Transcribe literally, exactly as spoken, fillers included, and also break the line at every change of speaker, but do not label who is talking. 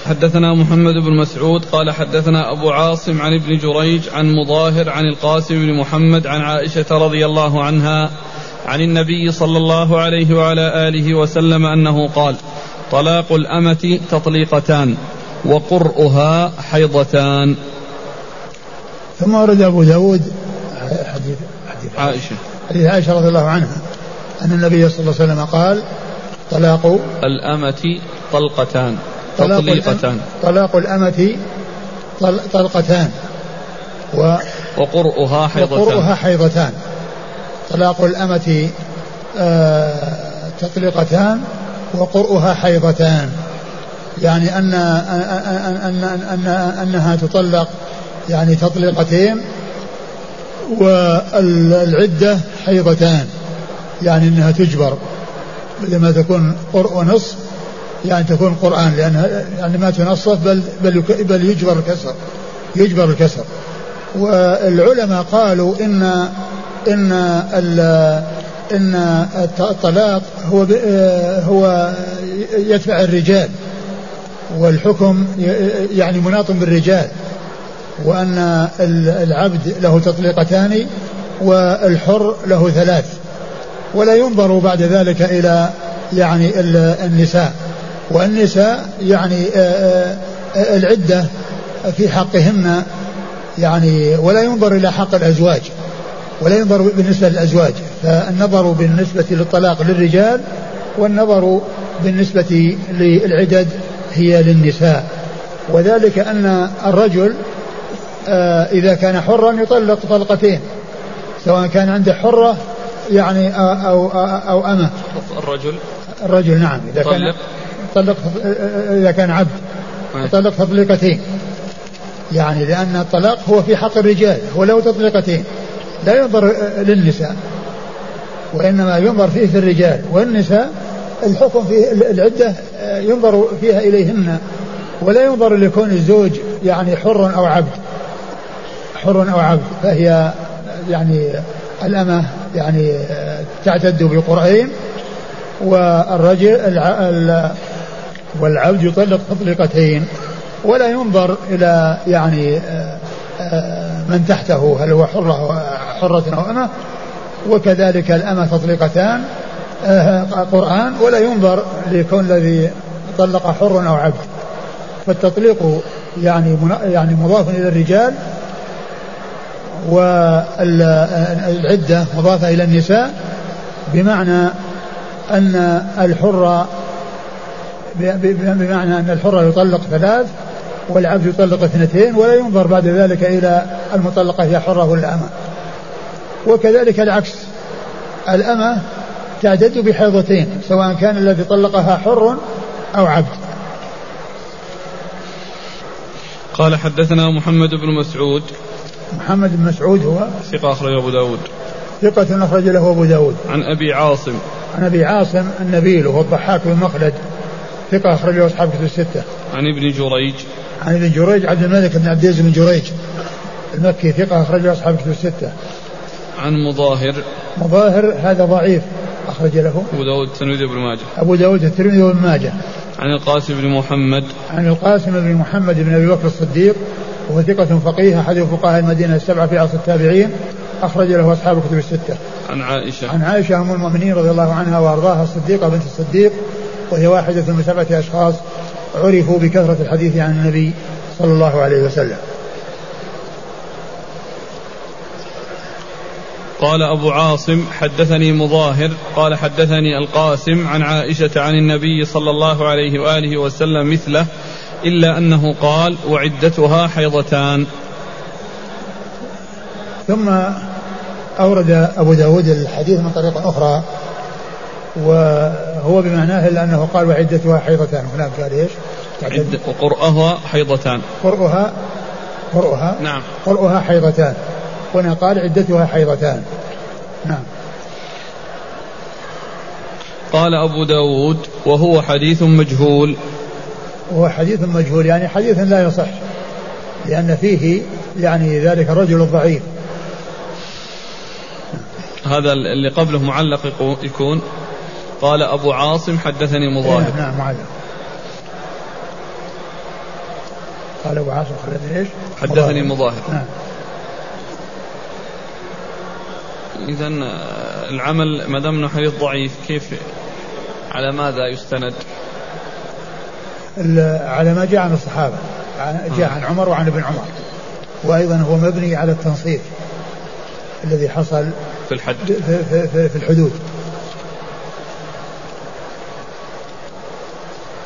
حدثنا محمد بن مسعود قال حدثنا أبو عاصم عن ابن جريج عن مظاهر عن القاسم بن محمد عن عائشة رضي الله عنها عن النبي صلى الله عليه وعلى آله وسلم أنه قال طلاق الأمة تطليقتان وقرؤها حيضتان.
ثم ورد أبو داود حديث, حديث
عائشة
حديث عائشة رضي الله عنها أن النبي صلى الله عليه وسلم قال طلاق
الأمة طلقتان
طلاق
تطليقتان
طلاق الأمة طلقتان و
وقرؤها حيضتان
وقرؤها حيضتان. طلاق الأمة آه تطليقتان وقرؤها حيضتان، يعني أن أن أن أنها تطلق يعني تطليقتين والعدة حيضتان، يعني أنها تجبر لما تكون قرء نصف يعني تكون قرآن، لأنها يعني ما تنصف بل بل بل يجبر الكسر يجبر الكسر. والعلماء قالوا إن إن إن الطلاق هو هو يتبع الرجال، والحكم يعني مناط بالرجال، وأن العبد له تطليقتان والحر له ثلاث، ولا ينظر بعد ذلك إلى يعني النساء. والنساء يعني العدة في حقهن يعني ولا ينظر إلى حق الأزواج، ولا ينظر بالنسبة للأزواج، فالنظر بالنسبة للطلاق للرجال والنظر بالنسبة للعدد هي للنساء. وذلك أن الرجل إذا كان حرا يطلق طلقتين، سواء كان عنده حرة يعني أو, أو, أو أمة.
الرجل
الرجل نعم إذا طلق. كان طلق إذا كان عبد يطلق تطليقتين، يعني لأن الطلاق هو في حق الرجال، هو له تطليقتين، لا ينظر للنساء وإنما ينظر فيه في الرجال. والنساء الحكم في العدة ينظر فيها إليهن، ولا ينظر لكون الزوج يعني حر أو عبد حر أو عبد فهي يعني الأمة يعني تعتد بقرئين، والرجل والعبد يطلق تطليقتين، ولا ينظر إلى يعني من تحته هل هو حرة حرة أو أمة. وكذلك الأمة تطليقتان قرآن، ولا ينظر لكون الذي طلق حر أو عبد. فالتطليق يعني يعني مضاف إلى الرجال، والعدة مضافة إلى النساء، بمعنى أن الحر بمعنى أن الحر يطلق ثلاث والعبد يطلق اثنتين، ولا ينظر بعد ذلك إلى المطلقة هي حرة ولا أمة. وكذلك العكس، الأمة تعتد بحيضتين سواء كان الذي طلقها حر أو عبد.
قال حدثنا محمد بن مسعود.
محمد بن مسعود هو
ثقة أخرجه أبو داود.
ثقة أخرج له أبو داود.
عن أبي عاصم.
عن أبي عاصم النبيل وهو الضحاك بن مخلد، ثقة أخرجه أصحاب كتب الستة.
عن ابن جريج.
عن ابن جريج عبد الملك بن عبد العزيز بن جريج المكي، ثقة أخرجه أصحاب كتب الستة.
عن مظاهر.
مظاهر هذا ضعيف، أخرج له
أبو داود الترمذي وابن ماجه.
أبو داود الترمذي وابن ماجه.
عن القاسم بن محمد.
عن القاسم بن محمد بن أبي بكر الصديق، وهو ثقة فقيه أحد فقهاء المدينة السبعة في عصر التابعين، أخرج له أصحاب كتب الستة.
عن عائشة.
عن عائشة أم المؤمنين رضي الله عنها وأرضاها الصديقة بنت الصديق، وهي واحدة من سبعة أشخاص عرفوا بكثرة الحديث عن النبي صلى الله عليه وسلم.
قال أبو عاصم حدثني مظاهر قال حدثني القاسم عن عائشة عن النبي صلى الله عليه وآله وسلم مثله، إلا أنه قال وعدتها حيضتان.
ثم أورد أبو داود الحديث من طريقة أخرى وهو بمعناه، إلا أنه قال وعدتها حيضتان. هناك قال إيش؟
عد وقرأها حيضتان.
قرأها قرأها
نعم
قرأها حيضتان، هنا قال عدتها حيضتان. نعم.
قال أبو داود وهو حديث مجهول.
وهو حديث مجهول يعني حديث لا يصح، لأن فيه يعني ذلك الرجل الضعيف.
هذا اللي قبله معلق يكون قال أبو عاصم حدثني مظاهر.
نعم معلق. قال أبو عاصم خلدني إيش؟
حدثني مضاهر.
نعم.
إذن العمل ما دام حديث ضعيف كيف على ماذا يستند؟
على ما جاء عن الصحابة، جاء عن عمر وعن ابن عمر، وأيضا هو مبني على التنصيف الذي حصل
في الحد
في, في, في, في الحدود.